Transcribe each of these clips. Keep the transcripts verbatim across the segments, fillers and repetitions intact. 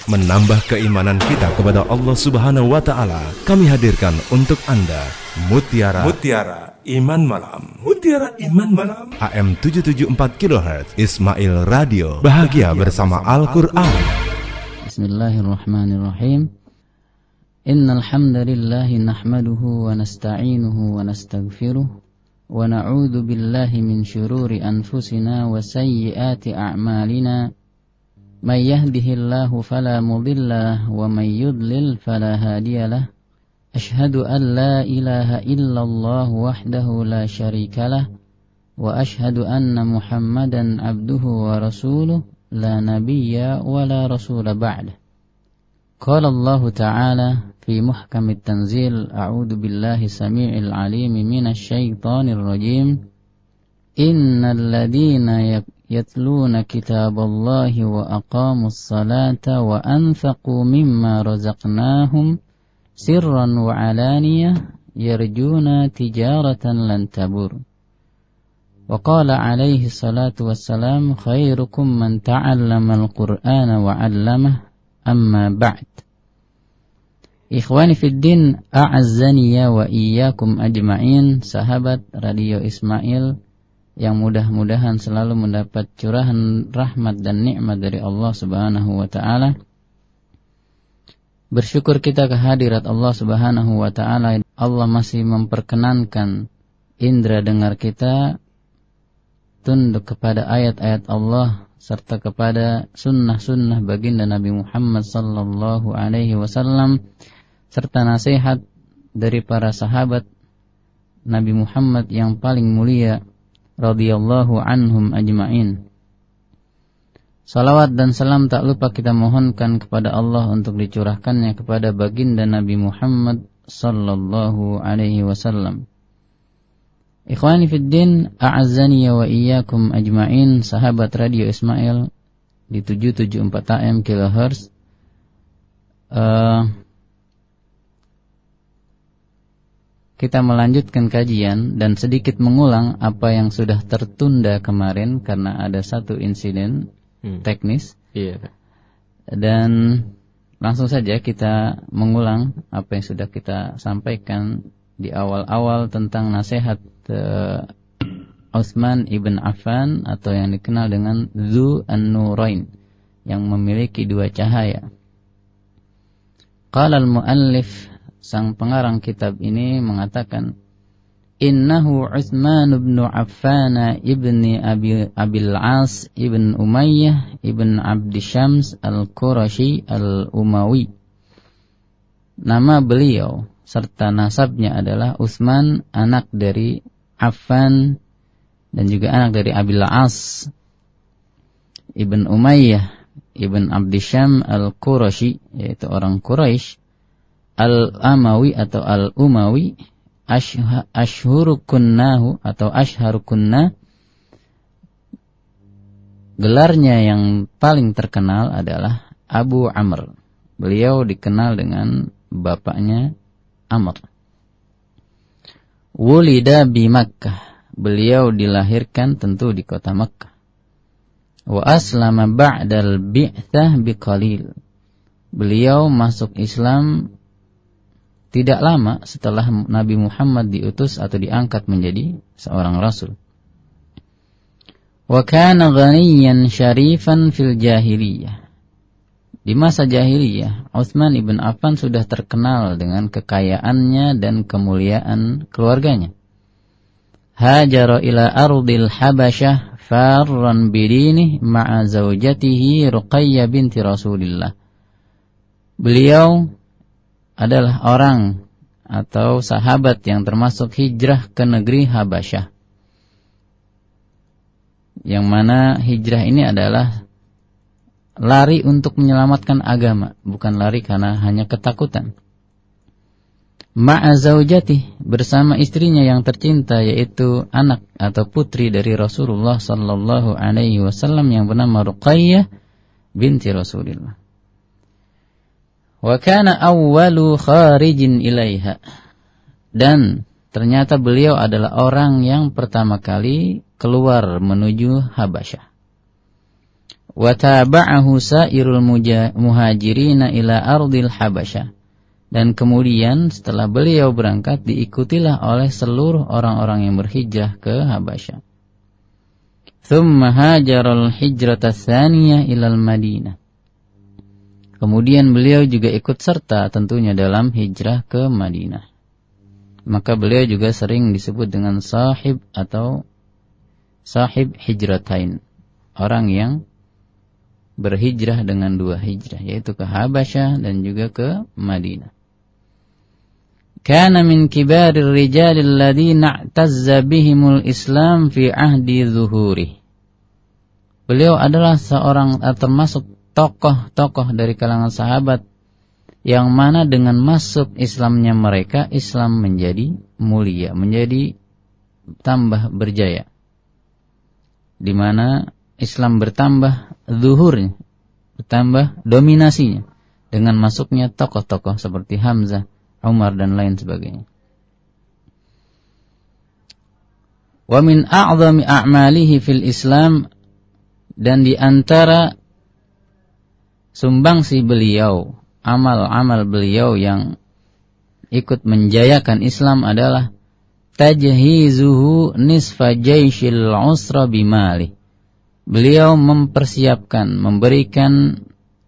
menambah keimanan kita kepada Allah Subhanahu wa taala. Kami hadirkan untuk Anda Mutiara Mutiara Iman Malam. Mutiara Iman Malam. A M tujuh tujuh empat kilohertz Ismail Radio. Bahagia, Bahagia bersama, bersama Al-Qur'an. Bismillahirrahmanirrahim. Innal hamdalillah nahmaduhu wa nasta'inuhu wa nastaghfiruh wa na'udzu billahi min syururi anfusina wa sayyiati a'malina. May yahdihillahu fala mudilla lahu wa may yudlil fala hadiyalah. Ashhadu an la ilaha illallah wahdahu la syarika lah wa ashhadu anna Muhammadan abduhu wa rasuluh la nabiyya wa la rasula ba'dah. Qala Allah Ta'ala fi muhkamit tanzil, a'udzu billahi samii'il 'aliim minasy syaithaanir rajiim. Innal ladzina yatluna kitaballahi wa aqamus salata wa anfaqu mimma razaqnahum sirran wa 'alaniyah yarjuna tijaratan lan tabur. Wa qala 'alaihi salatu wassalam, khairukum man ta'allama al-Qur'ana wa 'allamah, amma ba'd. Ikhwani fid din, a'azzani ya wa iyyakum ajma'in. Sahabat Radio Ismail yang mudah-mudahan selalu mendapat curahan rahmat dan nikmat dari Allah Subhanahu wa taala. Bersyukur kita kehadirat Allah Subhanahu wa taala. Allah masih memperkenankan indera dengar kita tunduk kepada ayat-ayat Allah serta kepada sunnah-sunnah baginda Nabi Muhammad sallallahu alaihi wasallam serta nasihat dari para sahabat Nabi Muhammad yang paling mulia radhiyallahu anhum ajma'in. Salawat dan salam tak lupa kita mohonkan kepada Allah untuk dicurahkannya kepada baginda Nabi Muhammad sallallahu alaihi wasallam. Ikhwani fid din, a'azzani wa iyyakum ajma'in. Sahabat Radio Ismail di tujuh tujuh empat A M kilohertz. Uh, kita melanjutkan kajian dan sedikit mengulang apa yang sudah tertunda kemarin karena ada satu insiden hmm. teknis. Iya. Dan langsung saja kita mengulang apa yang sudah kita sampaikan di awal-awal tentang nasihat uh, Utsman ibn Affan atau yang dikenal dengan Dzu an-Nurain, yang memiliki dua cahaya. Qala al-muallif, sang pengarang kitab ini mengatakan, innahu Utsman ibn Affan ibni Abi Abil As ibn Umayyah ibn Abdi Syams al-Qurashi al-Umawi. Nama beliau serta nasabnya adalah Utsman, anak dari Affan dan juga anak dari Abil As ibn Umayyah ibn Abdi Syams al-Qurashi, yaitu orang Quraisy, al-Amawi atau al-Umawi, ashhurukunnahu atau ashharukunna. Gelarnya yang paling terkenal adalah Abu Amr. Beliau dikenal dengan bapaknya Amr. Wulida bi Makkah. Beliau dilahirkan tentu di kota Makkah. Wa aslama ba'dal bi'tsah biqalil. Beliau masuk Islam tidak lama setelah Nabi Muhammad diutus atau diangkat menjadi seorang rasul. Wa kana ghaniyan syarifan fil jahiliyah. Di masa jahiliyah, Utsman ibn Affan sudah terkenal dengan kekayaannya dan kemuliaan keluarganya. Hajara ila ardil Habasyah farran bidinih ma'a zaujatihi Ruqayyah binti Rasulillah. Beliau adalah orang atau sahabat yang termasuk hijrah ke negeri Habasyah, yang mana hijrah ini adalah lari untuk menyelamatkan agama, bukan lari karena hanya ketakutan. Ma'a zaujati, bersama istrinya yang tercinta, yaitu anak atau putri dari Rasulullah sallallahu alaihi wasallam yang bernama Ruqayyah binti Rasulillah. Wa kana awwalu kharijin ilaiha, dan ternyata beliau adalah orang yang pertama kali keluar menuju Habasyah. Wa tabi'ahu sairul muhajirina ila ardil Habasyah. Dan kemudian setelah beliau berangkat diikutilah oleh seluruh orang-orang yang berhijrah ke Habasyah. Thumma hajaral hijrata tsaniyah ilal Madinah. Kemudian beliau juga ikut serta tentunya dalam hijrah ke Madinah. Maka beliau juga sering disebut dengan sahib atau sahib hijratain. Orang yang berhijrah dengan dua hijrah, yaitu ke Habasyah dan juga ke Madinah. Kana min kibarir rijalil ladzina i'tazza bihimul Islam fi ahdi zuhuri. Beliau adalah seorang termasuk tokoh-tokoh dari kalangan sahabat yang mana dengan masuk Islamnya mereka, Islam menjadi mulia, menjadi tambah berjaya. Di mana Islam bertambah zuhurnya, bertambah dominasinya dengan masuknya tokoh-tokoh seperti Hamzah, Umar dan lain sebagainya. Wa min a'zami a'malihi fil Islam, dan di antara sumbangsi beliau, amal-amal beliau yang ikut menjayakan Islam adalah tajhizuhu nisfa jaisyil usra bimali. Beliau mempersiapkan, memberikan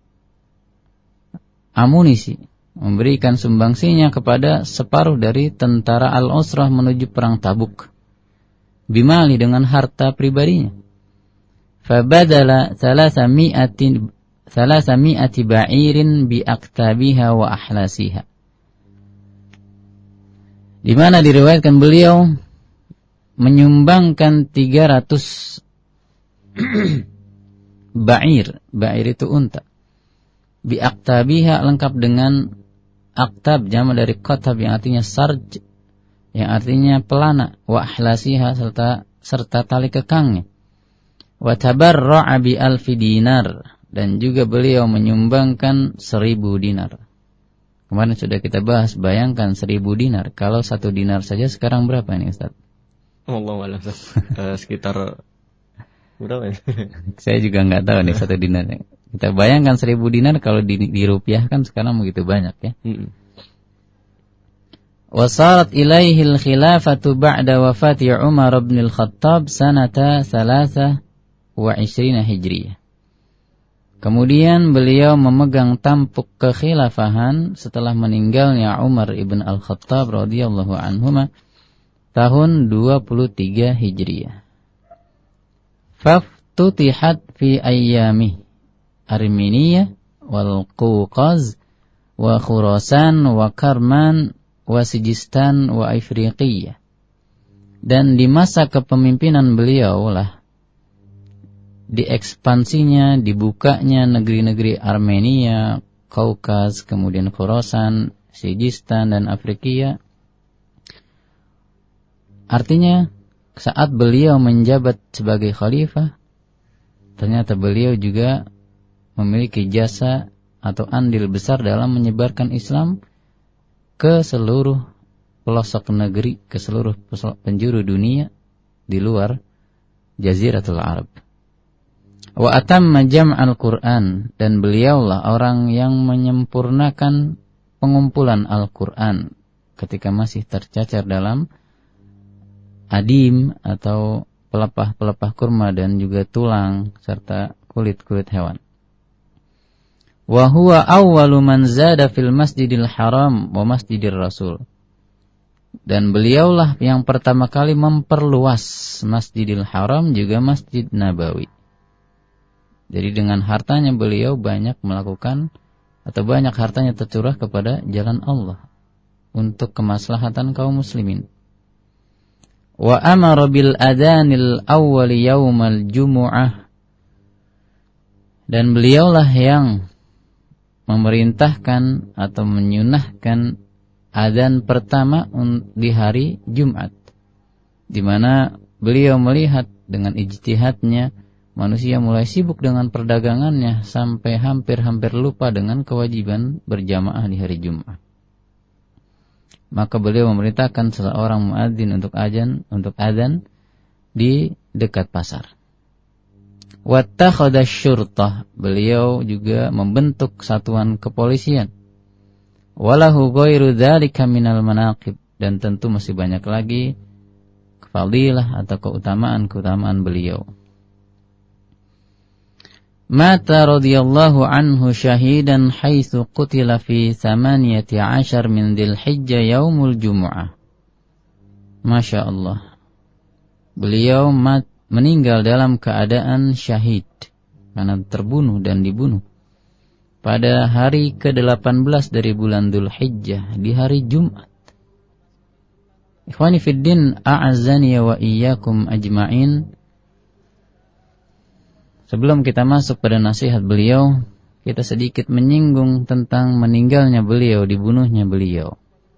amunisi, memberikan sumbangsinya kepada separuh dari tentara Al-Usrah menuju perang Tabuk. Bimali, dengan harta pribadinya. Fabadala thalatha mi'atin thalatha mi'ati ba'irin bi aktabiha wa ahlasiha. Di mana diriwayatkan beliau menyumbangkan tiga ratus ba'ir. Ba'ir itu unta. Bi aktabiha, lengkap dengan aktab, jamak dari qatab yang artinya sarj, yang artinya pelana, wa ahlasiha, serta serta tali kekangnya. Wa tabarra'a bi alfi dinar, dan juga beliau menyumbangkan seribu dinar. Kemarin sudah kita bahas, bayangkan seribu dinar. Kalau satu dinar saja sekarang berapa ini Ustaz? Wallahu a'lam. uh, sekitar berapa ya? Saya juga nggak tahu nih satu dinar. Kita bayangkan seribu dinar kalau di, dirupiahkan sekarang begitu banyak ya. Mm-mm. Wasarat ilaihil khilafatu ba'da wafati Umar bin al-Khattab sanata thalatha wa ishrina hijriyah. Kemudian beliau memegang tampuk kekhilafahan setelah meninggalnya Umar ibn al-Khattab radhiyallahu anhuma tahun dua puluh tiga Hijriyah. Faftutihat fi ayyami Armenia wal Qawqaz wa Khurasan wa Karman wa Sijistan wa Afriqiyah. Dan di masa kepemimpinan beliau lah diekspansinya, dibukanya negeri-negeri Armenia, Kaukaz, kemudian Khurasan, Sijistan dan Afrikia. Artinya saat beliau menjabat sebagai khalifah, ternyata beliau juga memiliki jasa atau andil besar dalam menyebarkan Islam ke seluruh pelosok negeri, ke seluruh penjuru dunia di luar Jaziratul Arab. Wa atamma jam'al Qur'an, dan beliaulah orang yang menyempurnakan pengumpulan Al-Qur'an ketika masih tercacar dalam adim atau pelepah-pelepah kurma dan juga tulang serta kulit-kulit hewan. Wa huwa awwalu man zada fil Masjidil Haram wa Masjidir Rasul. Dan beliaulah yang pertama kali memperluas Masjidil Haram juga Masjid Nabawi. Jadi dengan hartanya beliau banyak melakukan atau banyak hartanya tercurah kepada jalan Allah untuk kemaslahatan kaum muslimin. Wa amara bil adhanil awwal yaumal jumu'ah, dan beliaulah yang memerintahkan atau menyunahkan adzan pertama di hari Jumat, di mana beliau melihat dengan ijtihadnya manusia mulai sibuk dengan perdagangannya sampai hampir-hampir lupa dengan kewajiban berjamaah di hari Jumat. Maka beliau memerintahkan seorang muadzin untuk adzan, untuk adzan di dekat pasar. Wattakhadha syurtah, beliau juga membentuk satuan kepolisian. Walahu ghairu dzalika minal manaqib, dan tentu masih banyak lagi fadilah atau keutamaan-keutamaan beliau. Mata radhiyallahu anhu syahidan haitsu qutila fi thamaniyati ashar min Dzulhijjah yaumul jumu'ah. Masya Allah. Beliau mat, meninggal dalam keadaan syahid karena terbunuh dan dibunuh pada hari ke delapan belas dari bulan Dzulhijjah di hari Jumat. Ikhwani fiddin, a'azzani wa iyyakum ajma'in. Sebelum kita masuk pada nasihat beliau, kita sedikit menyinggung tentang meninggalnya beliau, dibunuhnya beliau.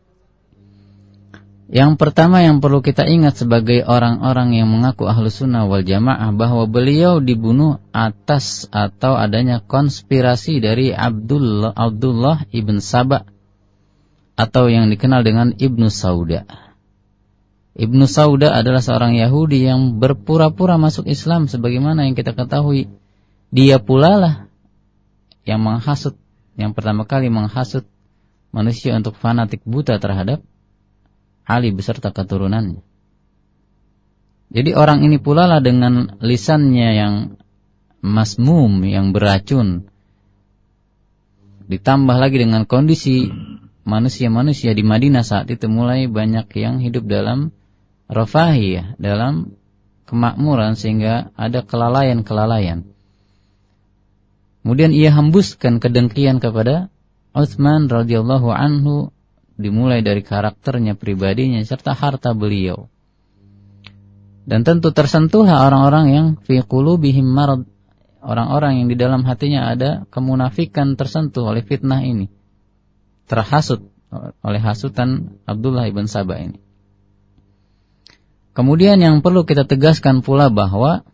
Yang pertama yang perlu kita ingat sebagai orang-orang yang mengaku Ahlus Sunnah wal Jamaah, bahwa beliau dibunuh atas atau adanya konspirasi dari Abdullah, Abdullah ibn Saba atau yang dikenal dengan Ibnu Sauda. Ibnu Sauda adalah seorang Yahudi yang berpura-pura masuk Islam, sebagaimana yang kita ketahui. Dia pula lah yang menghasut, yang pertama kali menghasut manusia untuk fanatik buta terhadap Ali beserta keturunannya. Jadi orang ini pula lah dengan lisannya yang masmum, yang beracun, ditambah lagi dengan kondisi manusia-manusia di Madinah saat itu mulai banyak yang hidup dalam rafahiyah, dalam kemakmuran, sehingga ada kelalaian-kelalaian. Kemudian ia hembuskan kedengkian kepada Utsman radhiyallahu anhu, dimulai dari karakternya, pribadinya, serta harta beliau. Dan tentu tersentuhlah orang-orang yang fi qulubihim marad, orang-orang yang di dalam hatinya ada kemunafikan, tersentuh oleh fitnah ini, terhasut oleh hasutan Abdullah ibn Saba ini. Kemudian yang perlu kita tegaskan pula bahwa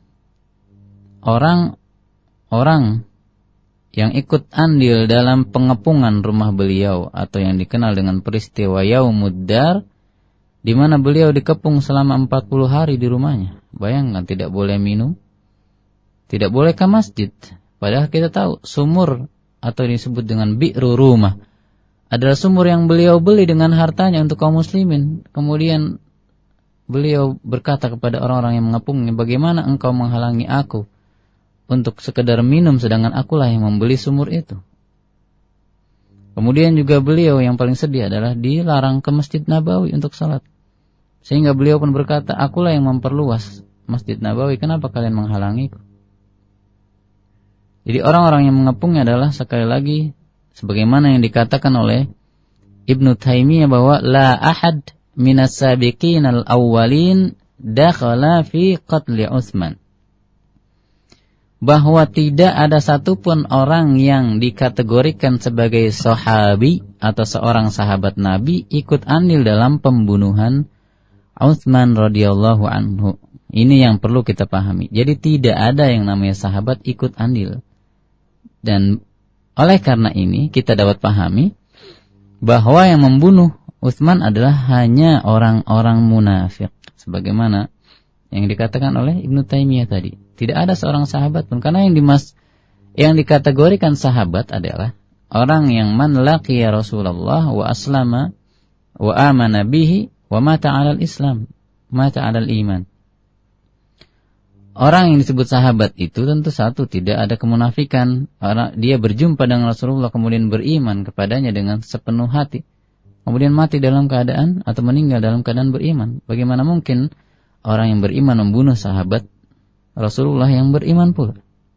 orang-orang yang ikut andil dalam pengepungan rumah beliau atau yang dikenal dengan peristiwa Yaumuddar, di mana beliau dikepung selama empat puluh hari di rumahnya. Bayangkan, tidak boleh minum, tidak boleh ke masjid. Padahal kita tahu sumur atau disebut dengan bi'ru rumah adalah sumur yang beliau beli dengan hartanya untuk kaum muslimin. Kemudian beliau berkata kepada orang-orang yang mengepungnya, bagaimana engkau menghalangi aku untuk sekedar minum, sedangkan akulah yang membeli sumur itu. Kemudian juga beliau yang paling sedih adalah dilarang ke Masjid Nabawi untuk salat. Sehingga beliau pun berkata, akulah yang memperluas Masjid Nabawi, kenapa kalian menghalangiku? Jadi orang-orang yang mengepungnya adalah sekali lagi sebagaimana yang dikatakan oleh Ibnu Taimiyah bahwa la ahad minas sabiqin al-awwalin dakhala fi qatli Utsman. Bahwa tidak ada satupun orang yang dikategorikan sebagai sahabi atau seorang sahabat Nabi ikut andil dalam pembunuhan Utsman radhiyallahu anhu. Ini yang perlu kita pahami. Jadi tidak ada yang namanya sahabat ikut andil. Dan oleh karena ini kita dapat pahami bahwa yang membunuh Utsman adalah hanya orang-orang munafik, sebagaimana yang dikatakan oleh Ibnu Taimiyah tadi. Tidak ada seorang sahabat pun, karena yang dimas yang dikategorikan sahabat adalah orang yang man laqiya Rasulullah wa aslama wa amana bihi wa mata 'alal Islam, mata 'alal iman. Orang yang disebut sahabat itu tentu satu, tidak ada kemunafikan. Orang dia berjumpa dengan Rasulullah kemudian beriman kepadanya dengan sepenuh hati, kemudian mati dalam keadaan atau meninggal dalam keadaan beriman. Bagaimana mungkin orang yang beriman membunuh sahabat Rasulullah yang beriman pula?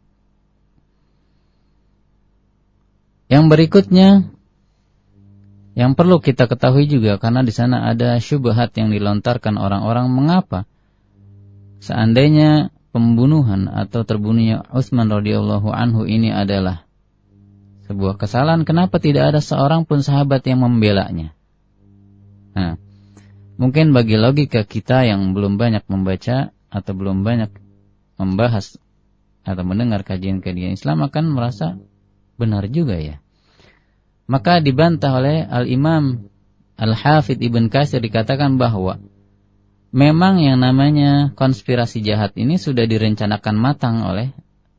Yang berikutnya yang perlu kita ketahui juga, karena di sana ada syubhat yang dilontarkan orang-orang, mengapa seandainya pembunuhan atau terbunuhnya Utsman radhiyallahu anhu ini adalah sebuah kesalahan, kenapa tidak ada seorang pun sahabat yang membelanya? Nah, mungkin bagi logika kita yang belum banyak membaca atau belum banyak membahas atau mendengar kajian-kajian Islam akan merasa benar juga ya. Maka dibantah oleh Al-Imam Al-Hafidh Ibn Katsir, dikatakan bahwa memang yang namanya konspirasi jahat ini sudah direncanakan matang oleh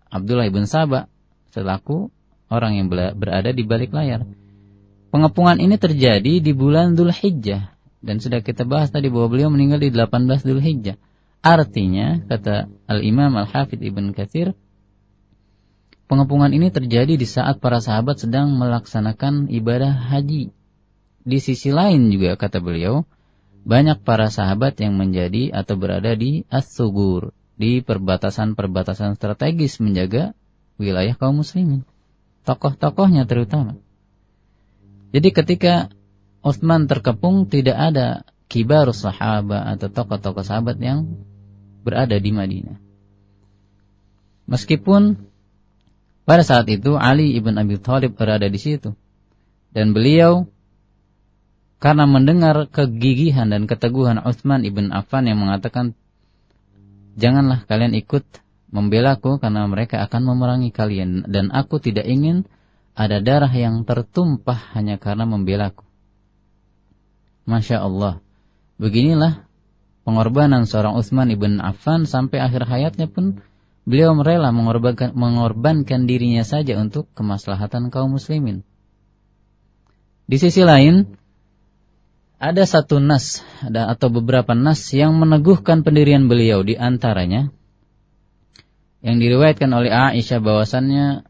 Abdullah ibn Saba selaku orang yang berada di balik layar. Pengepungan ini terjadi di bulan Dzulhijjah, dan sudah kita bahas tadi bahwa beliau meninggal di delapan belas Dzulhijjah. Artinya, kata Al-Imam Al-Hafidz Ibn Katsir, pengepungan ini terjadi di saat para sahabat sedang melaksanakan ibadah haji. Di sisi lain juga, kata beliau, banyak para sahabat yang menjadi atau berada di as-sugur, di perbatasan-perbatasan strategis menjaga wilayah kaum muslimin, tokoh-tokohnya terutama. Jadi ketika Utsman terkepung, tidak ada kibarus sahabat atau tokoh-tokoh sahabat yang berada di Madinah. Meskipun pada saat itu Ali ibn Abi Thalib berada di situ, dan beliau karena mendengar kegigihan dan keteguhan Utsman ibn Affan yang mengatakan, janganlah kalian ikut membelaku karena mereka akan memerangi kalian, dan aku tidak ingin ada darah yang tertumpah hanya karena membelaku. Masya Allah. Beginilah pengorbanan seorang Utsman ibn Affan, sampai akhir hayatnya pun beliau rela mengorbankan, mengorbankan dirinya saja untuk kemaslahatan kaum muslimin. Di sisi lain, ada satu nas ada atau beberapa nas yang meneguhkan pendirian beliau, di antaranya yang diriwayatkan oleh Aisyah bahwasannya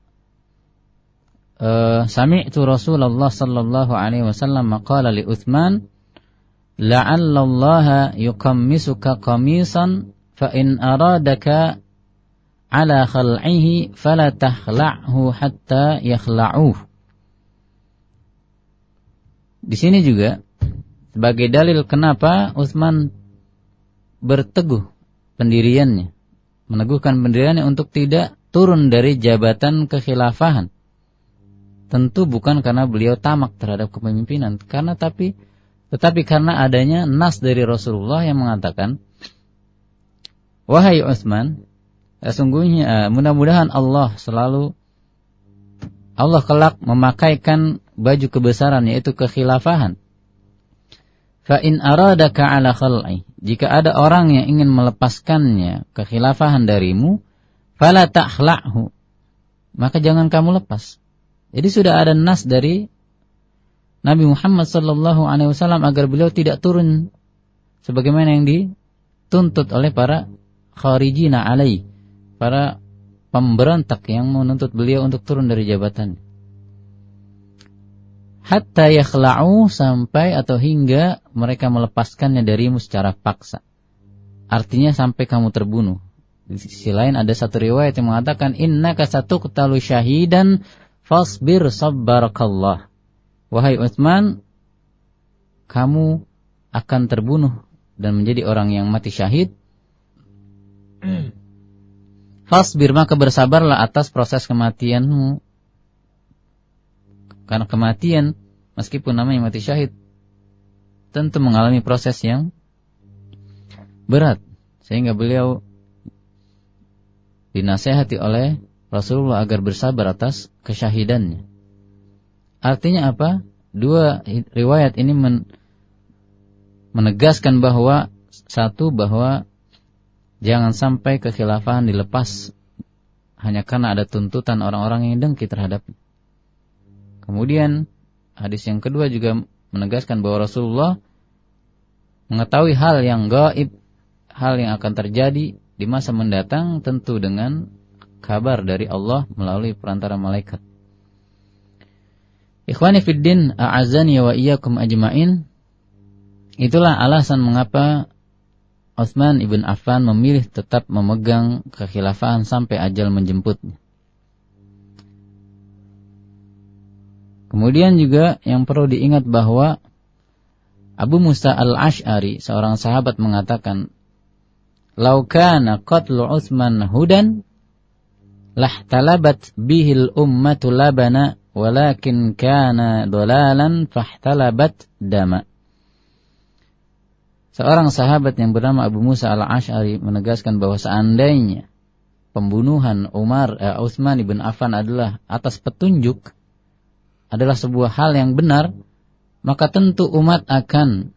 uh, sami'tu Rasulullah sallallahu alaihi wasallam qala li Utsman la'allallaha yuqammisuka qamisan fa in aradaka ala khal'ihi fala takhla'hu hatta yakhla'uh. Di sini juga sebagai dalil kenapa Utsman berteguh pendiriannya, meneguhkan pendiriannya untuk tidak turun dari jabatan kekhilafahan. Tentu bukan karena beliau tamak terhadap kepemimpinan, karena tapi tetapi karena adanya nas dari Rasulullah yang mengatakan, wahai Utsman, sesungguhnya mudah-mudahan Allah selalu Allah kelak memakaikan baju kebesaran, yaitu kekhilafahan. Fa in aradaka ala khal'i, jika ada orang yang ingin melepaskannya kekhilafahan darimu, fala takhla'hu, maka jangan kamu lepas. Jadi sudah ada nas dari Nabi Muhammad sallallahu alaihi wasallam agar beliau tidak turun sebagaimana yang dituntut oleh para kharijina alaihi, para pemberontak yang menuntut beliau untuk turun dari jabatan. Hatta yakhla'u, sampai atau hingga mereka melepaskannya darimu secara paksa. Artinya sampai kamu terbunuh. Di sisi lain ada satu riwayat yang mengatakan, innaka satuqtalu syahidan fasbir sabbarakallah. Wahai Utsman, kamu akan terbunuh dan menjadi orang yang mati syahid. Fasbir, maka bersabarlah atas proses kematianmu. Karena kematian, meskipun namanya mati syahid, tentu mengalami proses yang berat, sehingga beliau dinasihati oleh Rasulullah agar bersabar atas kesyahidannya. Artinya apa? Dua riwayat ini men- menegaskan bahwa satu, bahwa jangan sampai kekhilafahan dilepas hanya karena ada tuntutan orang-orang yang dengki terhadapnya. Kemudian hadis yang kedua juga menegaskan bahwa Rasulullah mengetahui hal yang gaib, hal yang akan terjadi di masa mendatang, tentu dengan kabar dari Allah melalui perantara malaikat. Ikhwani fiddin, a'azani wa iyyakum ajma'in. Itulah alasan mengapa Utsman ibn Affan memilih tetap memegang kekhilafahan sampai ajal menjemputnya. Kemudian juga yang perlu diingat bahwa Abu Musa al-Ash'ari, seorang sahabat, mengatakan, "Lau kana qatlu Utsman hudan, lahtalabat bihil ummatu labana, walakin kana dolalan fahtalabat dama." Seorang sahabat yang bernama Abu Musa al-Ash'ari menegaskan bahwa seandainya pembunuhan Umar eh, Utsman ibn Affan adalah atas petunjuk, adalah sebuah hal yang benar, maka tentu umat akan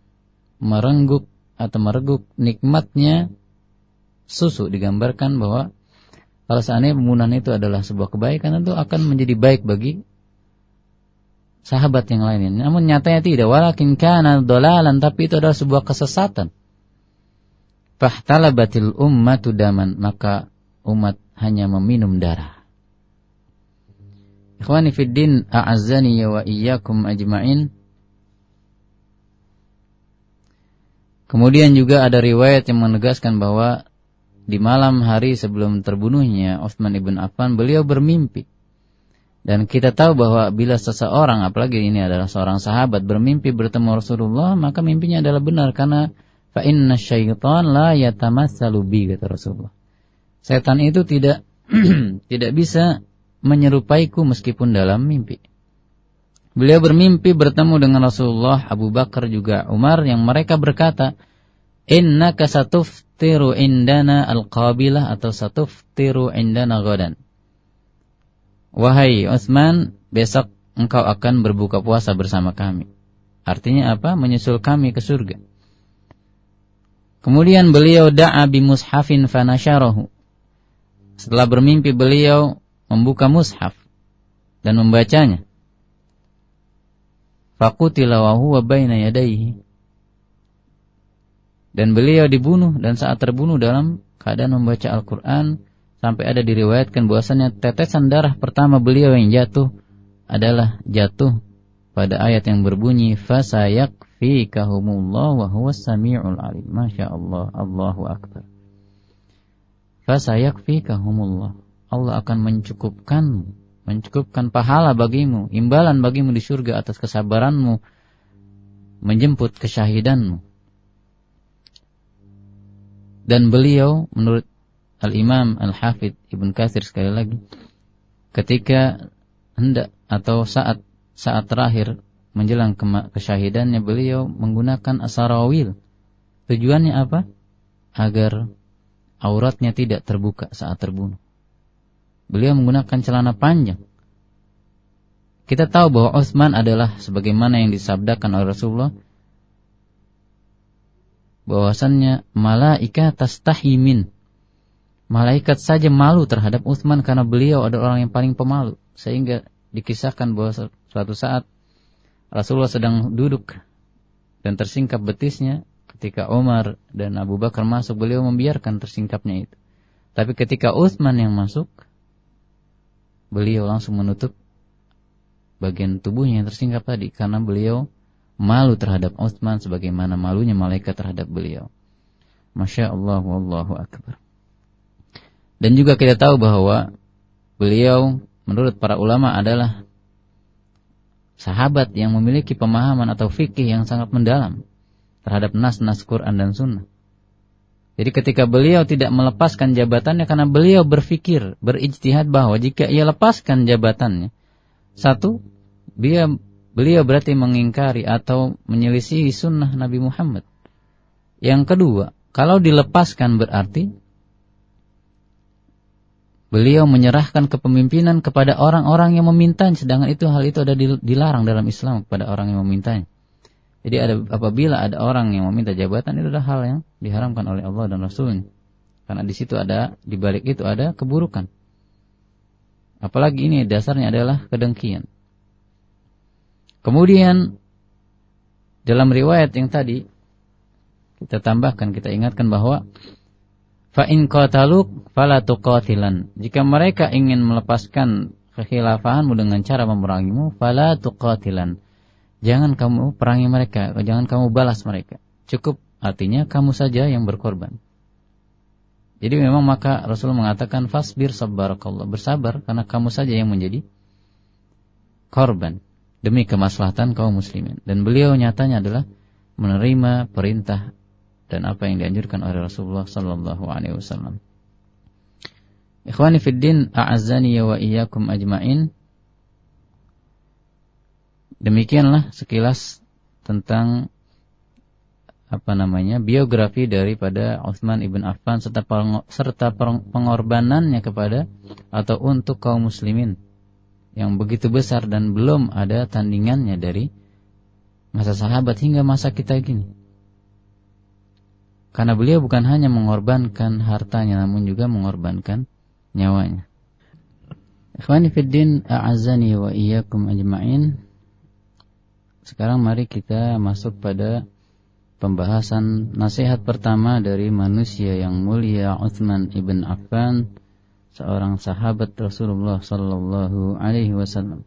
merengguk atau mereguk nikmatnya susu. Digambarkan bahwa Kalau seandainya pembunuhan itu adalah sebuah kebaikan, tentu akan menjadi baik bagi sahabat yang lainnya. Namun nyatanya tidak. Walakin kana dolalan, tapi itu adalah sebuah kesesatan. Fahtalabatil ummatu daman, maka umat hanya meminum darah. Ikhwani fid din, a'azzani wa iyyakum ajma'in. Kemudian juga ada riwayat yang menegaskan bahwa di malam hari sebelum terbunuhnya Utsman ibn Affan, beliau bermimpi. Dan kita tahu bahwa bila seseorang, apalagi ini adalah seorang sahabat, bermimpi bertemu Rasulullah, maka mimpinya adalah benar, karena fa inna syaitan la yatamassalu bi, kata Rasulullah. Setan itu tidak tidak bisa menyerupaiku meskipun dalam mimpi. Beliau bermimpi bertemu dengan Rasulullah, Abu Bakar juga Umar, yang mereka berkata, innaka satuftiru indana al-qabilah, atau satuftiru indana ghadan. Wahai Utsman, besok engkau akan berbuka puasa bersama kami. Artinya apa? Menyusul kami ke surga. Kemudian beliau da'a bi mushafin fanasyarahu. Setelah bermimpi, beliau membuka mushaf dan membacanya. Faqutila wa huwa baina yadayhi. Dan beliau dibunuh, dan saat terbunuh dalam keadaan membaca Al-Quran, sampai ada diriwayatkan bahwasanya tetesan darah pertama beliau yang jatuh adalah jatuh pada ayat yang berbunyi fasayakfikahumullah wa huwas samiul alim. Masya Allah, Allahu akbar. Fasayakfikahumullah, Allah akan mencukupkanmu, mencukupkan pahala bagimu, imbalan bagimu di surga atas kesabaranmu menjemput kesyahidanmu. Dan beliau, menurut Al-Imam Al-Hafidh Ibn Katsir sekali lagi, ketika hendak atau saat saat terakhir menjelang kesyahidannya, beliau menggunakan asarawil. Tujuannya apa? Agar auratnya tidak terbuka saat terbunuh. Beliau menggunakan celana panjang. Kita tahu bahwa Utsman adalah sebagaimana yang disabdakan oleh Rasulullah, bahwasannya malaika tastahi min, malaikat saja malu terhadap Utsman karena beliau adalah orang yang paling pemalu. Sehingga dikisahkan bahwa suatu saat Rasulullah sedang duduk dan tersingkap betisnya, ketika Umar dan Abu Bakar masuk, beliau membiarkan tersingkapnya itu. Tapi ketika Utsman yang masuk, beliau langsung menutup bagian tubuhnya yang tersingkap tadi, karena beliau malu terhadap Utsman sebagaimana malunya malaikat terhadap beliau. Masya Allah, wallahu akbar. Dan juga kita tahu bahwa beliau menurut para ulama adalah sahabat yang memiliki pemahaman atau fikih yang sangat mendalam terhadap nas-nas Quran dan Sunnah. Jadi ketika beliau tidak melepaskan jabatannya, karena beliau berfikir, berijtihad bahwa jika ia lepaskan jabatannya, satu, dia beliau berarti mengingkari atau menyelisihi sunnah Nabi Muhammad. Yang kedua, kalau dilepaskan berarti beliau menyerahkan kepemimpinan kepada orang-orang yang memintanya, sedangkan itu hal itu ada dilarang dalam Islam kepada orang yang memintanya. Jadi ada, apabila ada orang yang meminta jabatan, itu adalah hal yang diharamkan oleh Allah dan Rasulnya. Karena di situ ada, di balik itu ada keburukan. Apalagi ini dasarnya adalah kedengkian. Kemudian dalam riwayat yang tadi kita tambahkan, kita ingatkan bahwa fa in qataluk fala tuqatilan. Jika mereka ingin melepaskan kekhilafahanmu dengan cara memerangimu, fala tuqatilan. Jangan kamu perangi mereka, jangan kamu balas mereka. Cukup, artinya kamu saja yang berkorban. Jadi memang maka Rasul mengatakan fasbir sabbarakallah, bersabar karena kamu saja yang menjadi korban demi kemaslahatan kaum muslimin. Dan beliau nyatanya adalah menerima perintah dan apa yang dianjurkan oleh Rasulullah sallallahu alaihi wasallam. Ikhwani fid din, a'azzani wa iyyakum ajmain. Demikianlah sekilas tentang apa namanya biografi daripada Utsman ibn Affan serta serta pengorbanannya kepada atau untuk kaum muslimin yang begitu besar dan belum ada tandingannya dari masa sahabat hingga masa kita gini. Karena beliau bukan hanya mengorbankan hartanya, namun juga mengorbankan nyawanya. Ikhwani fiddin, a'azzani wa iyyakum ajma'in. Sekarang mari kita masuk pada pembahasan nasihat pertama dari manusia yang mulia Utsman ibn Affan, seorang sahabat Rasulullah sallallahu alaihi wasallam.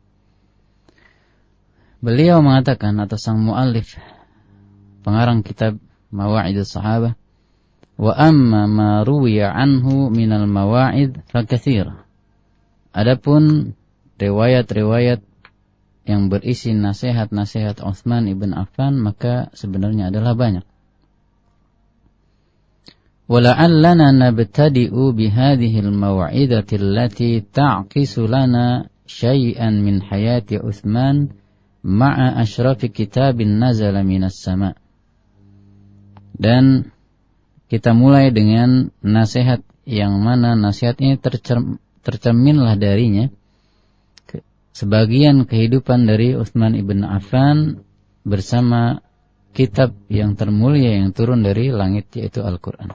Beliau mengatakan, atau sang muallif pengarang kitab Mawa'idus Sahabah, wa amma ma ruwiya anhu minal mawa'id fakatsir. Adapun riwayat-riwayat yang berisi nasihat-nasihat Utsman ibn Affan maka sebenarnya adalah banyak. Wala'allana nabtadi'u bihadhihi al-maw'idati allati ta'qisu lana syai'an min hayati Utsman ma'a ashrafi kitabin nazala minas sama'. Dan kita mulai dengan nasihat yang mana nasihat ini tercer- tercerminlah darinya sebagian kehidupan dari Utsman ibn Affan bersama kitab yang termulia yang turun dari langit, yaitu Al-Quran.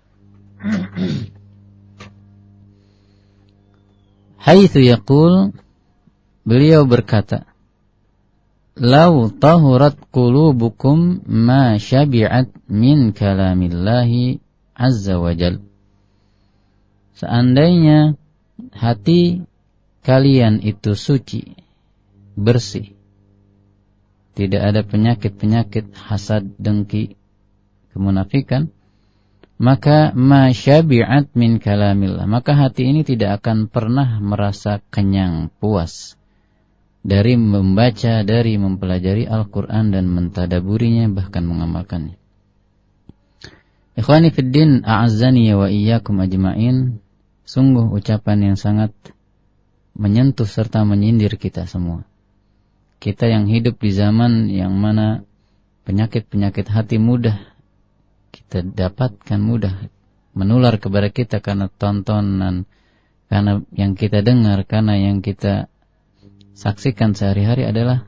Haitsu yaqul, beliau berkata, "Lau tahurat qulubukum ma syabi'at min kalamillahi azza wa jal." Seandainya hati kalian itu suci, bersih, tidak ada penyakit-penyakit hasad, dengki, kemunafikan, maka ma syabi'at min kalamillah, maka hati ini tidak akan pernah merasa kenyang, puas dari membaca, dari mempelajari Al-Quran dan mentadaburinya, bahkan mengamalkannya. Ikhwani fiddin, a'azzani wa iyyakum ajma'in. Sungguh ucapan yang sangat menyentuh serta menyindir kita semua. Kita yang hidup di zaman yang mana penyakit-penyakit hati mudah kita dapatkan, mudah menular kepada kita karena tontonan, karena yang kita dengar, karena yang kita saksikan sehari-hari adalah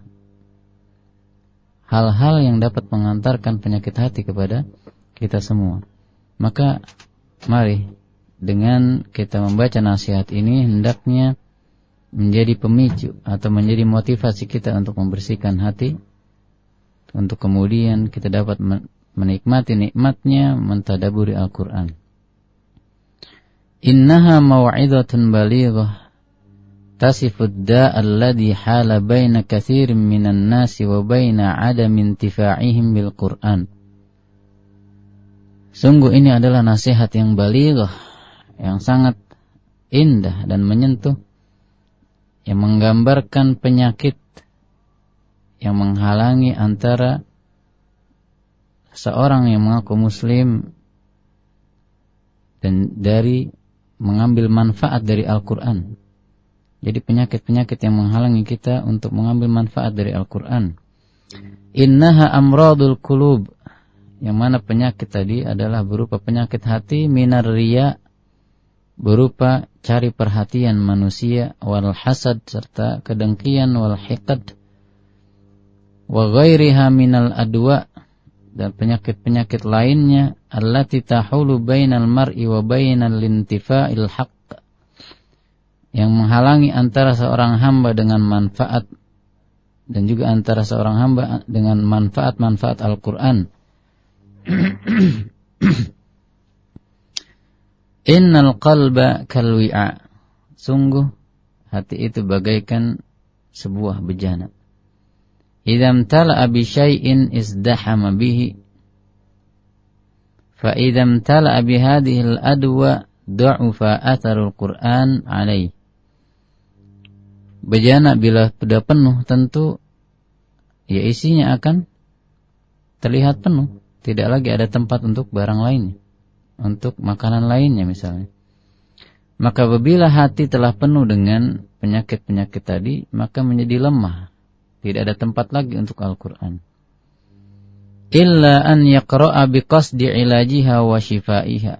hal-hal yang dapat mengantarkan penyakit hati kepada kita semua. Maka mari dengan kita membaca nasihat ini hendaknya menjadi pemicu atau menjadi motivasi kita untuk membersihkan hati, untuk kemudian kita dapat menikmati nikmatnya mentadaburi Al-Quran. Innaha maw'idhatun balighah tasifud da'al ladhi hala baina katsirin minan nasi wa baina adami intifa'ihim bil Qur'an. Sungguh ini adalah nasihat yang balighah, yang sangat indah dan menyentuh, yang menggambarkan penyakit yang menghalangi antara seorang yang mengaku muslim dan dari mengambil manfaat dari Al-Quran. Jadi penyakit-penyakit yang menghalangi kita untuk mengambil manfaat dari Al-Quran. Innaha amradul qulub, yang mana penyakit tadi adalah berupa penyakit hati, minar riya, berupa cari perhatian manusia, wal hasad, serta kedengkian, wal hiqad, wa ghairiha minal adwa, dan penyakit-penyakit lainnya, allati tahulu bainal mar'i wa bainal lintifa'il haqq, yang menghalangi antara seorang hamba dengan manfaat dan juga antara seorang hamba dengan manfaat-manfaat Al-Quran. Innal qalba kalwi'a, sungguh hati itu bagaikan sebuah bejana. Idam tala'a bi syai'in izdahama bihi, fa idam tala'a bi hadhil adwa du'ufa atharul Qur'an alaih. Bejana bila sudah penuh tentu ya isinya akan terlihat penuh, tidak lagi ada tempat untuk barang lainnya, untuk makanan lainnya misalnya. Maka apabila hati telah penuh dengan penyakit-penyakit tadi, maka menjadi lemah, tidak ada tempat lagi untuk Al-Quran. Illa an yaqra'a biqasdi ilajiha wa shifaiha,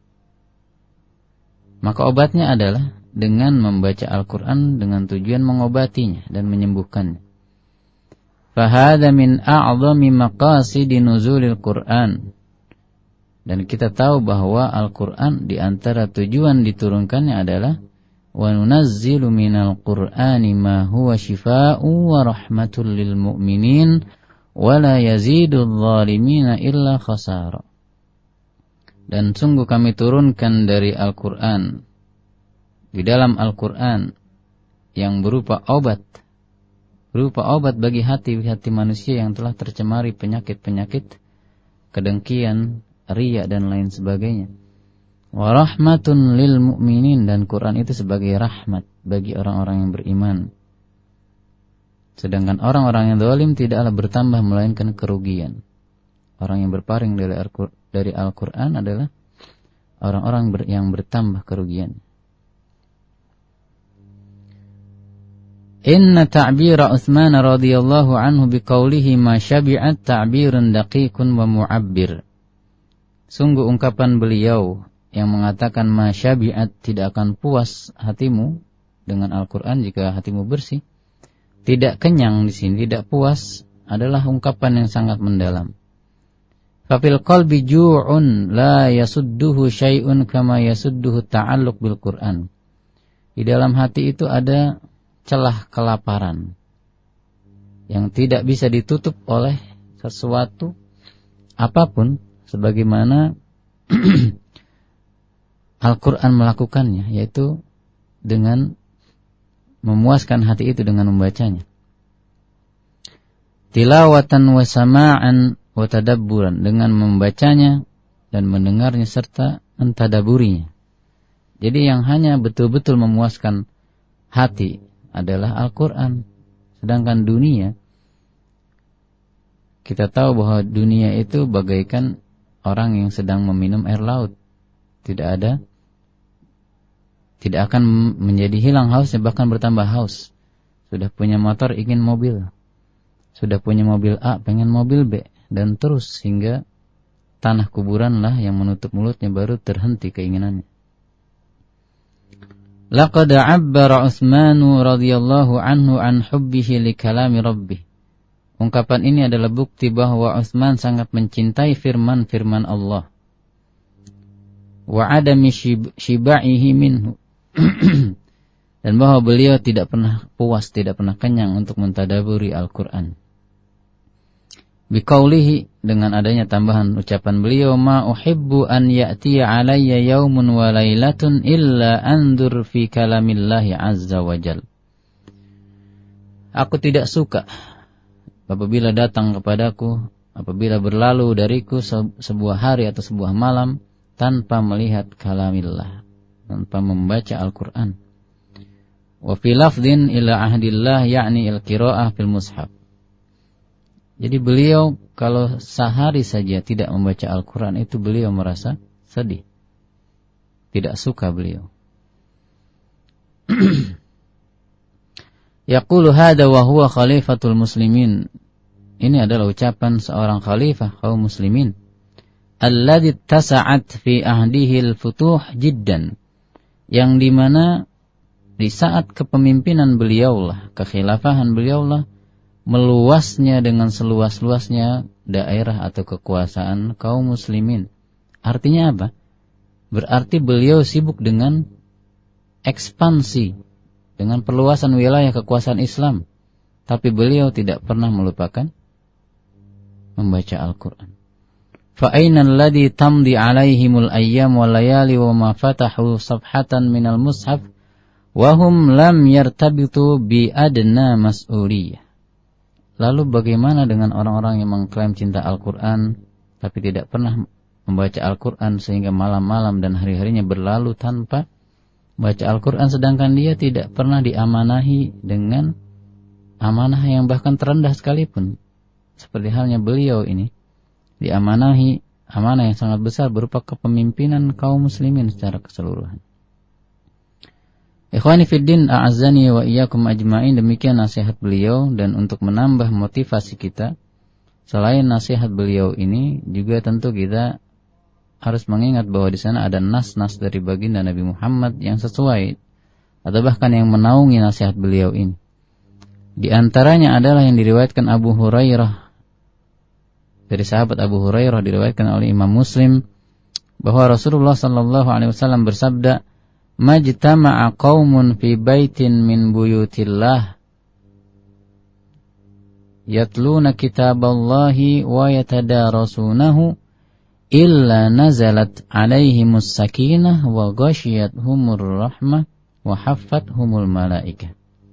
maka obatnya adalah dengan membaca Al-Quran dengan tujuan mengobatinya dan menyembuhkannya. Fahadha min a'zami maqasidi nuzulil Quran, Dan kita tahu bahwa Al-Quran di antara tujuan diturunkannya adalah wa nunazzilu minal Qur'ani ma huwa shifaa'un wa rahmatul lil mu'minin wa la yazidul zalimina illa khasara. Dan sungguh kami turunkan dari Al-Quran, di dalam Al-Quran yang berupa obat, berupa obat bagi hati-hati manusia yang telah tercemari penyakit-penyakit kedengkian, riya dan lain sebagainya. Wa rahmatun lil mu'minin, dan Quran itu sebagai rahmat bagi orang-orang yang beriman. Sedangkan orang-orang yang zalim tidaklah bertambah melainkan kerugian. Orang yang berpaling dari Al-Quran adalah orang-orang yang bertambah kerugian. Inna ta'bira Utsman radhiyallahu anhu biqaulihi ma syabi'at ta'birun daqiqun wa mu'abbir. Sungguh ungkapan beliau yang mengatakan ma syabi'at, tidak akan puas hatimu dengan Al-Quran jika hatimu bersih. Tidak kenyang di sini, tidak puas, adalah ungkapan yang sangat mendalam. Fafil qalbi ju'un la yasudduhu syai'un kama yasudduhu ta'alluq bil Qur'an. Di dalam hati itu ada celah kelaparan yang tidak bisa ditutup oleh sesuatu apapun, sebagaimana Al-Quran melakukannya, yaitu dengan memuaskan hati itu dengan membacanya. Tilawatan wa sama'an wa tadabburan, dengan membacanya dan mendengarnya serta mentadaburinya. Jadi yang hanya betul-betul memuaskan hati adalah Al-Quran. Sedangkan dunia, kita tahu bahwa dunia itu bagaikan orang yang sedang meminum air laut. Tidak ada, tidak akan menjadi hilang hausnya, bahkan bertambah haus. Sudah punya motor ingin mobil, sudah punya mobil A pengen mobil B, dan terus hingga tanah kuburanlah yang menutup mulutnya, baru terhenti keinginannya. Laqad 'abbara Utsman radhiyallahu anhu an hubbihi li kalami rabbih. Ungkapan ini adalah bukti bahwa Utsman sangat mencintai firman-firman Allah. Wa adami shiba'ihi minhu. Dan bahwa beliau tidak pernah puas, tidak pernah kenyang untuk mentadaburi Al-Quran. Biqaulihi, dengan adanya tambahan ucapan beliau, ma uhibbu an ya'tiya alayya yaumun wa lailatun illa andur fi kalamillahi azza wa jal. Aku tidak suka apabila datang kepadaku, apabila berlalu dariku sebuah hari atau sebuah malam tanpa melihat kalamillah, tanpa membaca Al-Quran. Wa fi lafdhin ila ahdillah, yakni al-qira'ah fil mushaf. Jadi beliau kalau sehari saja tidak membaca Al-Quran, itu beliau merasa sedih, tidak suka beliau. Yaqulu hada wa huwa khalifatul muslimin. Ini adalah ucapan seorang khalifah kaum muslimin. Alladzi tasa'at fi ahdihi al-futuh jiddan, yang dimana di saat kepemimpinan beliaulah, kekhilafahan beliaulah, meluasnya dengan seluas-luasnya daerah atau kekuasaan kaum muslimin. Artinya apa? Berarti beliau sibuk dengan ekspansi, dengan perluasan wilayah kekuasaan Islam, tapi beliau tidak pernah melupakan membaca Al-Quran. فَأَيْنَ الَّذِي تَمْضِي عَلَيْهِمُ الْأَيَّامُ وَاللَّيَالِي وَمَا فَتَحُوا صَفْحَةً مِنَ الْمُصْحَفِ وَهُمْ لَمْ يَرْتَبِطُوا بِأَدْنَى مَسْئُولِيَّةٍ. Lalu bagaimana dengan orang-orang yang mengklaim cinta Al-Quran tapi tidak pernah membaca Al-Quran, sehingga malam-malam dan hari-harinya berlalu tanpa baca Al-Quran, sedangkan dia tidak pernah diamanahi dengan amanah yang bahkan terendah sekalipun. Seperti halnya beliau ini diamanahi amanah yang sangat besar berupa kepemimpinan kaum muslimin secara keseluruhan. Ikhwani fiddin, a'azzani wa iyyakum ajma'in. Demikian nasihat beliau, dan untuk menambah motivasi kita, selain nasihat beliau ini, juga tentu kita harus mengingat bahwa di sana ada nas-nas dari baginda Nabi Muhammad yang sesuai atau bahkan yang menaungi nasihat beliau ini. Di antaranya adalah yang diriwayatkan Abu Hurairah, dari sahabat Abu Hurairah, diriwayatkan oleh Imam Muslim, bahwa Rasulullah sallallahu alaihi wasallam bersabda, "Majtama'a qaumun fi baitin min buyutillah yatluna kitaballahi wa yatadarasunahu illa nazalat alaihimus sakinah wa ghashiyatuhumur rahmah wa haffathumul malaikah."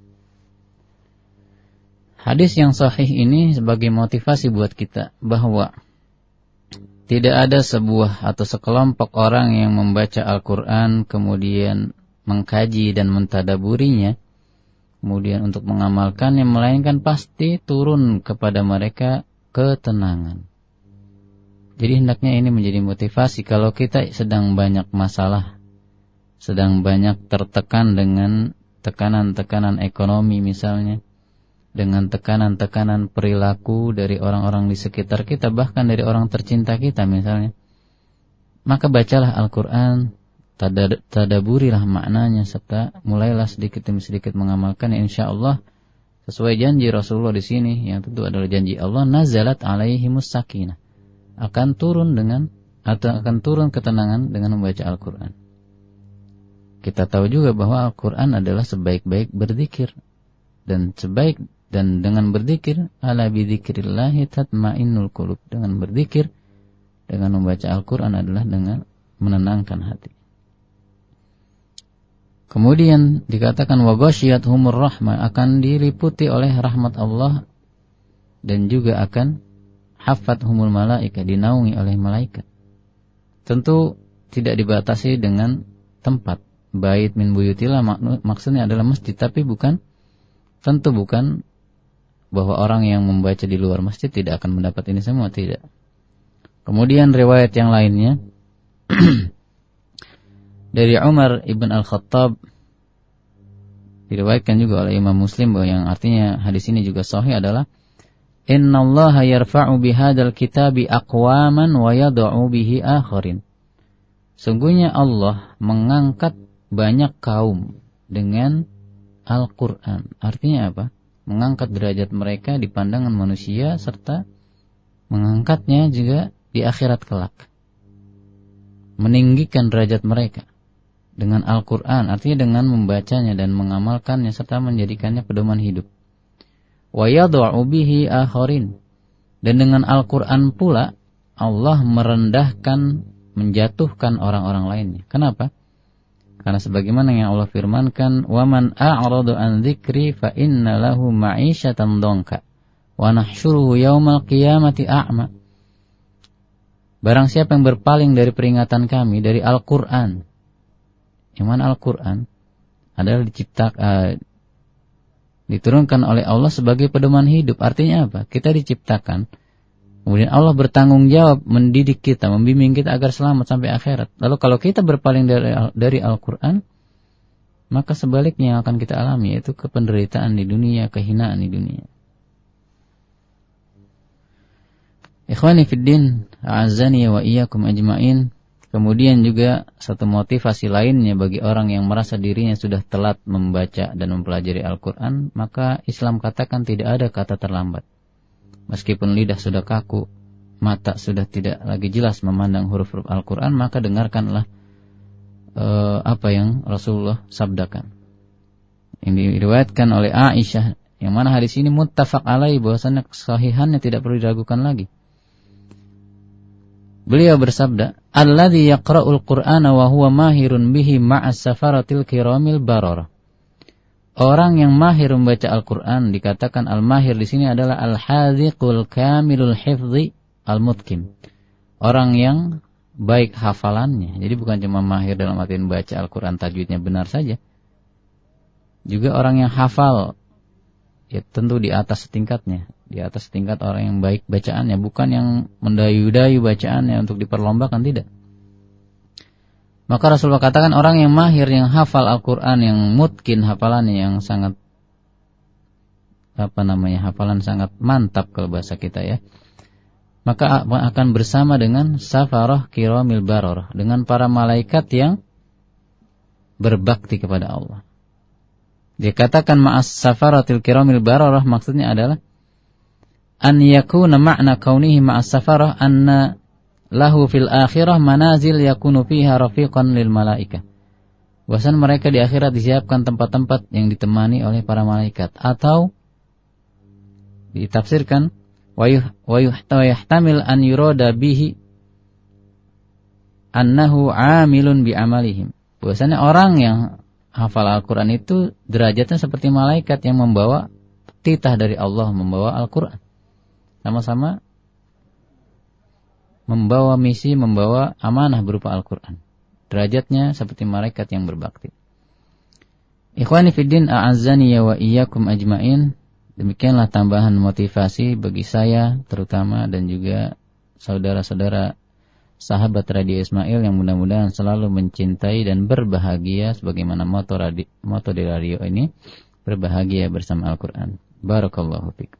Hadis yang sahih ini sebagai motivasi buat kita bahwa tidak ada sebuah atau sekelompok orang yang membaca Al-Quran kemudian mengkaji dan mentadaburinya kemudian untuk mengamalkannya, melainkan pasti turun kepada mereka ketenangan. Jadi hendaknya ini menjadi motivasi kalau kita sedang banyak masalah, sedang banyak tertekan dengan tekanan-tekanan ekonomi misalnya, dengan tekanan-tekanan perilaku dari orang-orang di sekitar kita, bahkan dari orang tercinta kita misalnya, maka bacalah Al-Quran, tadaburilah maknanya, serta mulailah sedikit demi sedikit mengamalkannya. Insyaallah sesuai janji Rasulullah di sini, yang tentu adalah janji Allah, nazalat alaihimus sakinah, akan turun dengan atau akan turun ketenangan dengan membaca Al-Quran. Kita tahu juga bahwa Al-Quran adalah sebaik-baik berzikir, dan sebaik dan dengan berzikir, ala bidzikrillahi tatmainnul qulub, dengan berzikir, dengan membaca Al-Quran adalah dengan menenangkan hati. Kemudian dikatakan wa ghasyiyatuhumur rahmah, akan diliputi oleh rahmat Allah, dan juga akan haffathumul malaikah, dinaungi oleh malaikat. Tentu tidak dibatasi dengan tempat. Bait min buyutillah maksudnya adalah masjid, tapi bukan, tentu bukan bahwa orang yang membaca di luar masjid tidak akan mendapat ini semua, tidak. Kemudian riwayat yang lainnya dari Umar ibn al-Khattab, diriwayatkan juga oleh Imam Muslim, bahwa yang artinya hadis ini juga sahih adalah, innallaha yarfa'u bihadzal kitabi aqwaman wa yad'u bihi akharin. Sungguhnya Allah mengangkat banyak kaum dengan Al-Quran. Artinya apa? Mengangkat derajat mereka di pandangan manusia, serta mengangkatnya juga di akhirat kelak. Meninggikan derajat mereka dengan Al-Quran, artinya dengan membacanya dan mengamalkannya, serta menjadikannya pedoman hidup. Wa yad'u bihi akharin, dan dengan Al-Quran pula Allah merendahkan, menjatuhkan orang-orang lainnya. Kenapa? Karena sebagaimana yang Allah firmankan, wa man a'rada an dzikri fa inna lahu ma'isyatan dhanka wa nahsyuruhu yaumal qiyamati a'ma. Barang siapa yang berpaling dari peringatan kami, dari Al-Quran, yang mana Al-Quran adalah diciptakan, uh, diturunkan oleh Allah sebagai pedoman hidup. Artinya apa? Kita diciptakan, kemudian Allah bertanggung jawab mendidik kita, membimbing kita agar selamat sampai akhirat. Lalu kalau kita berpaling dari, dari Al-Quran, maka sebaliknya yang akan kita alami, yaitu kependeritaan di dunia, kehinaan di dunia. Ikhwani fiddin, a'azzani wa iyyakum ajma'in. Kemudian juga satu motivasi lainnya bagi orang yang merasa dirinya sudah telat membaca dan mempelajari Al-Quran, maka Islam katakan tidak ada kata terlambat. Meskipun lidah sudah kaku, mata sudah tidak lagi jelas memandang huruf-huruf Al-Quran, maka dengarkanlah e, apa yang Rasulullah sabdakan. Ini diriwayatkan oleh Aisyah, yang mana hadis ini muttafaq alaih, bahwasannya kesahihannya tidak perlu diragukan lagi. Beliau bersabda, alladzi yaqra'ul Qur'ana wa huwa mahirun bihi ma'as safaratil kiramil bararah. Orang yang mahir membaca Al-Quran, dikatakan al-mahir di sini adalah al-hadhiqul kamilul hifzi al-mutqin. Orang yang baik hafalannya. Jadi bukan cuma mahir dalam artian baca Al-Quran tajwidnya benar saja. Juga orang yang hafal, ya tentu di atas tingkatnya, di atas tingkat orang yang baik bacaannya, bukan yang mendayu-dayu bacaannya untuk diperlombakan, tidak. Maka Rasulullah katakan orang yang mahir, yang hafal Al-Quran, yang mutkin hafalannya, yang sangat apa namanya hafalan sangat mantap kalau bahasa kita ya, maka akan bersama dengan safarah kiramil bararah, dengan para malaikat yang berbakti kepada Allah. Dia katakan ma'as safaratil kiramil bararah, maksudnya adalah an yakuna ma'na kaunihi ma'as safarah anna lahu fil akhirah manazil yakunu fiha rafiqan lil malaikah. Bahwasan mereka di akhirat disiapkan tempat-tempat yang ditemani oleh para malaikat. Atau ditafsirkan wa yuhtamil an yurada bihi annahu amilun bi amalihim. Bahwasanya orang yang hafal Al-Quran itu derajatnya seperti malaikat yang membawa titah dari Allah, membawa Al-Quran. Sama-sama membawa misi, membawa amanah berupa Al-Quran. Derajatnya seperti malaikat yang berbakti. Ikhwani fiddin, a'azzani wa iyyakum ajmain. Demikianlah tambahan motivasi bagi saya terutama dan juga saudara-saudara sahabat Radio Ismail yang mudah-mudahan selalu mencintai dan berbahagia sebagaimana moto, radio, moto di radio ini, berbahagia bersama Al-Quran. Barakallahu fiik.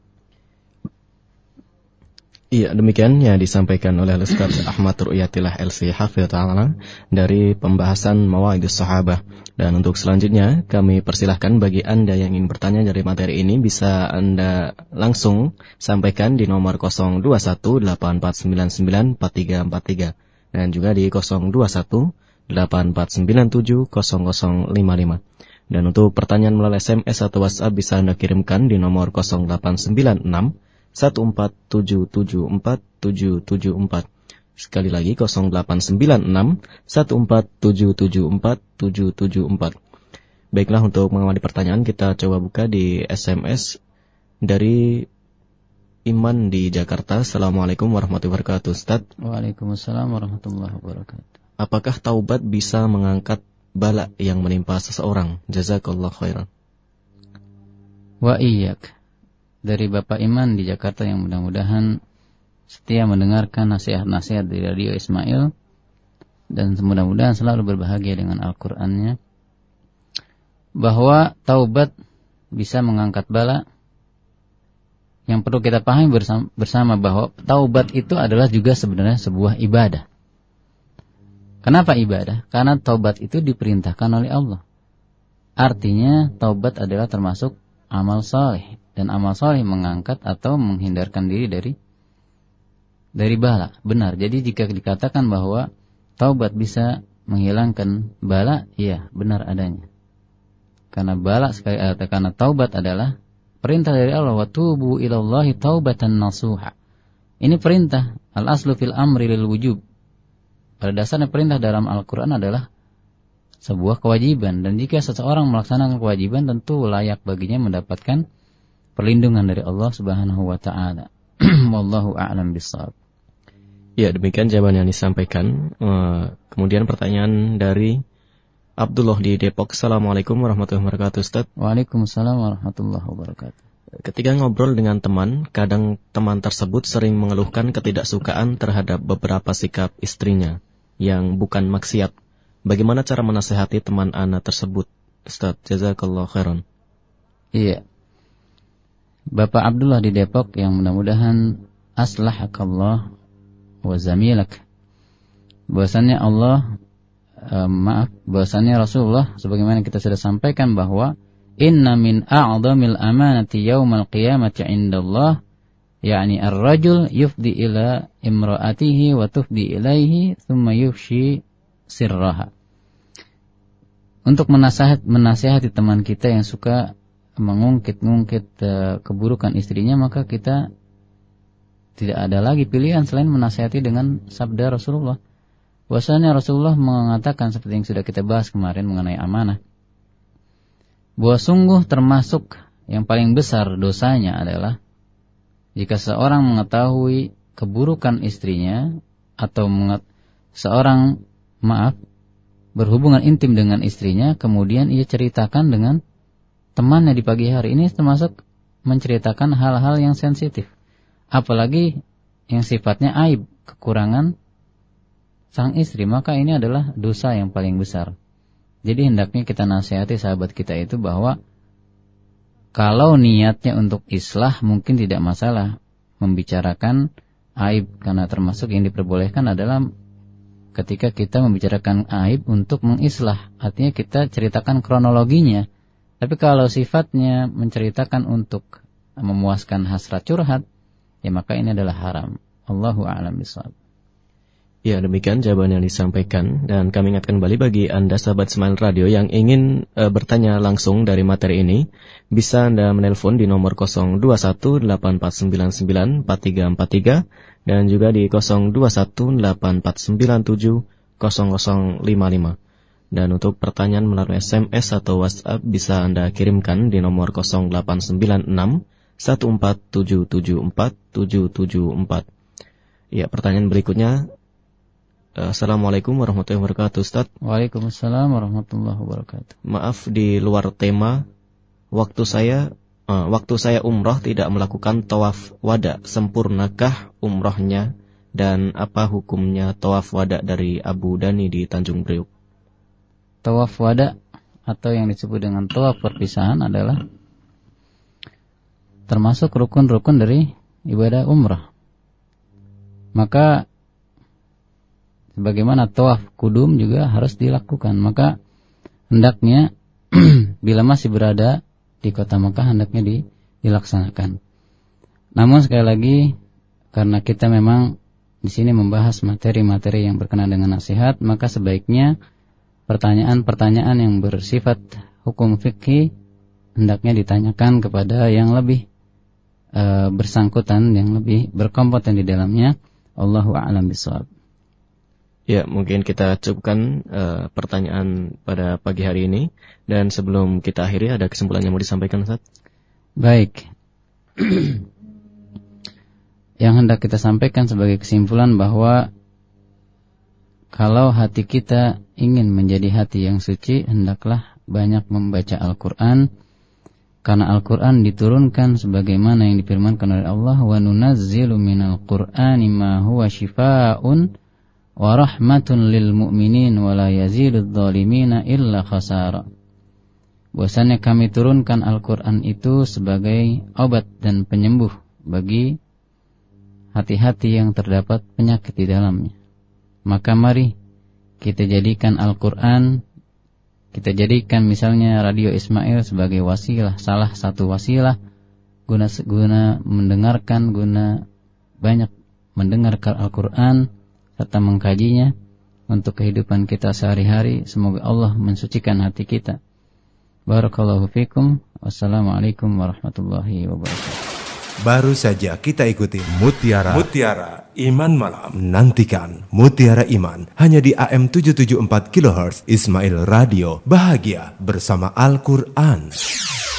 Iya, demikian yang disampaikan oleh Ustaz Ahmad Ru'yatillah L C Hafidh Ta'ala dari pembahasan Mawaidus Sahabah. Dan untuk selanjutnya kami persilahkan bagi Anda yang ingin bertanya dari materi ini, bisa Anda langsung sampaikan di nomor nol dua satu delapan empat sembilan sembilan empat tiga empat tiga dan juga di nol dua satu delapan empat sembilan tujuh nol nol lima lima. Dan untuk pertanyaan melalui S M S atau WhatsApp bisa Anda kirimkan di nomor nol delapan sembilan enam satu empat tujuh tujuh empat tujuh tujuh empat. Sekali lagi nol delapan sembilan enam satu empat tujuh tujuh empat tujuh tujuh empat. Baiklah, untuk mengawali pertanyaan kita coba buka di S M S dari Iman di Jakarta. Assalamualaikum warahmatullahi wabarakatuh, Ustaz. Waalaikumsalam warahmatullahi wabarakatuh. Apakah taubat bisa mengangkat bala yang menimpa seseorang? Jazakallah khairan. Wa iyyak. Dari Bapak Iman di Jakarta yang mudah-mudahan setia mendengarkan nasihat-nasihat dari Radio Ismail dan mudah-mudahan selalu berbahagia dengan Al-Qur'annya, bahwa taubat bisa mengangkat bala. Yang perlu kita pahami bersama, bersama bahwa taubat itu adalah juga sebenarnya sebuah ibadah. Kenapa ibadah? Karena taubat itu diperintahkan oleh Allah. Artinya taubat adalah termasuk amal saleh. Dan amal soleh mengangkat atau menghindarkan diri dari dari bala. Benar. Jadi jika dikatakan bahwa taubat bisa menghilangkan bala, iya, benar adanya. Karena bala sekali eh, karena taubat adalah perintah dari Allah, wa tubu ilallahi taubatan nasuha. Ini perintah, al-aslu fil amri lil wujub. Pada dasarnya perintah dalam Al-Qur'an adalah sebuah kewajiban, dan jika seseorang melaksanakan kewajiban tentu layak baginya mendapatkan perlindungan dari Allah Subhanahu wa taala. Wallahu a'lam bishawab. Ya, demikian jawaban yang disampaikan. Kemudian pertanyaan dari Abdullah di Depok. Assalamualaikum warahmatullahi wabarakatuh, Ustaz. Waalaikumsalam warahmatullahi wabarakatuh. Ketika ngobrol dengan teman, kadang teman tersebut sering mengeluhkan ketidaksukaan terhadap beberapa sikap istrinya yang bukan maksiat. Bagaimana cara menasihati teman ana tersebut, Ustaz? Jazakallahu khairan. Iya. Bapak Abdullah di Depok yang mudah-mudahan aslahakallah wa zamilak. Bahwasannya Allah eh, maaf, bahwasannya Rasulullah sebagaimana kita sudah sampaikan bahwa inna min a'dhamil amanati yaumal qiyamati 'indallah, yakni ar-rajul yufdi ila imra'atihi wa tufdi ilaihi thumma yufshi sirraha. Untuk menasihat menasihati teman kita yang suka mengungkit-ungkit uh, keburukan istrinya, maka kita tidak ada lagi pilihan selain menasihati dengan sabda Rasulullah. Bahwasanya Rasulullah mengatakan seperti yang sudah kita bahas kemarin mengenai amanah, bahwa sungguh termasuk yang paling besar dosanya adalah jika seorang mengetahui keburukan istrinya atau menget- seorang maaf berhubungan intim dengan istrinya, kemudian ia ceritakan dengan temannya di pagi hari. Ini termasuk menceritakan hal-hal yang sensitif, apalagi yang sifatnya aib, kekurangan sang istri, maka ini adalah dosa yang paling besar. Jadi hendaknya kita nasihati sahabat kita itu bahwa kalau niatnya untuk islah mungkin tidak masalah membicarakan aib, karena termasuk yang diperbolehkan adalah ketika kita membicarakan aib untuk mengislah, artinya kita ceritakan kronologinya. Tapi kalau sifatnya menceritakan untuk memuaskan hasrat curhat, ya maka ini adalah haram. Allahu a'lam bishawab. Ya, demikian jawaban yang disampaikan, dan kami ingatkan kembali bagi Anda sahabat Smile Radio yang ingin e, bertanya langsung dari materi ini, bisa Anda menelpon di nomor nol dua satu delapan empat sembilan sembilan empat tiga empat tiga dan juga di nol dua satu delapan empat sembilan tujuh nol nol lima lima. Dan untuk pertanyaan melalui S M S atau WhatsApp bisa Anda kirimkan di nomor nol delapan sembilan enam satu empat tujuh tujuh empat tujuh tujuh empat. Ya, pertanyaan berikutnya. Assalamualaikum warahmatullahi wabarakatuh, Ustaz. Waalaikumsalam warahmatullahi wabarakatuh. Maaf di luar tema. Waktu saya uh, waktu saya umrah tidak melakukan tawaf wada, sempurnakah umrahnya, dan apa hukumnya tawaf wada dari Abu Dhani di Tanjung Priuk? Tawaf wada atau yang disebut dengan tawaf perpisahan adalah termasuk rukun-rukun dari ibadah umrah. Maka sebagaimana tawaf kudum juga harus dilakukan. Maka hendaknya bila masih berada di kota Mekah hendaknya di, dilaksanakan. Namun sekali lagi, karena kita memang di sini membahas materi-materi yang berkenaan dengan nasihat, maka sebaiknya pertanyaan-pertanyaan yang bersifat hukum fikih hendaknya ditanyakan kepada yang lebih e, bersangkutan, yang lebih berkompeten di dalamnya. Allahu a'lam bishawab. Ya, mungkin kita cukupkan uh, pertanyaan pada pagi hari ini. Dan sebelum kita akhiri, ada kesimpulan yang mau disampaikan, Ustaz? Baik. Yang hendak kita sampaikan sebagai kesimpulan bahwa kalau hati kita ingin menjadi hati yang suci, hendaklah banyak membaca Al-Quran. Karena Al-Quran diturunkan sebagaimana yang difirmankan oleh Allah, wa nunazzilu minal Qur'ani ma huwa shifaa'un wa rahmatun lil mu'minin wa la yazidudz zalimina illa khasara. Bahwasanya kami turunkan Al-Qur'an itu sebagai obat dan penyembuh bagi hati-hati yang terdapat penyakit di dalamnya. Maka mari kita jadikan Al-Qur'an, kita jadikan misalnya Radio Ismail sebagai wasilah, salah satu wasilah guna guna mendengarkan, guna banyak mendengarkan Al-Qur'an serta mengkajinya untuk kehidupan kita sehari-hari. Semoga Allah mensucikan hati kita. Barakallahu fikum. Wassalamualaikum warahmatullahi wabarakatuh. Baru saja kita ikuti Mutiara Mutiara Iman Malam. Nantikan Mutiara Iman hanya di A M tujuh tujuh empat kilohertz Ismail Radio. Bahagia bersama Al-Quran.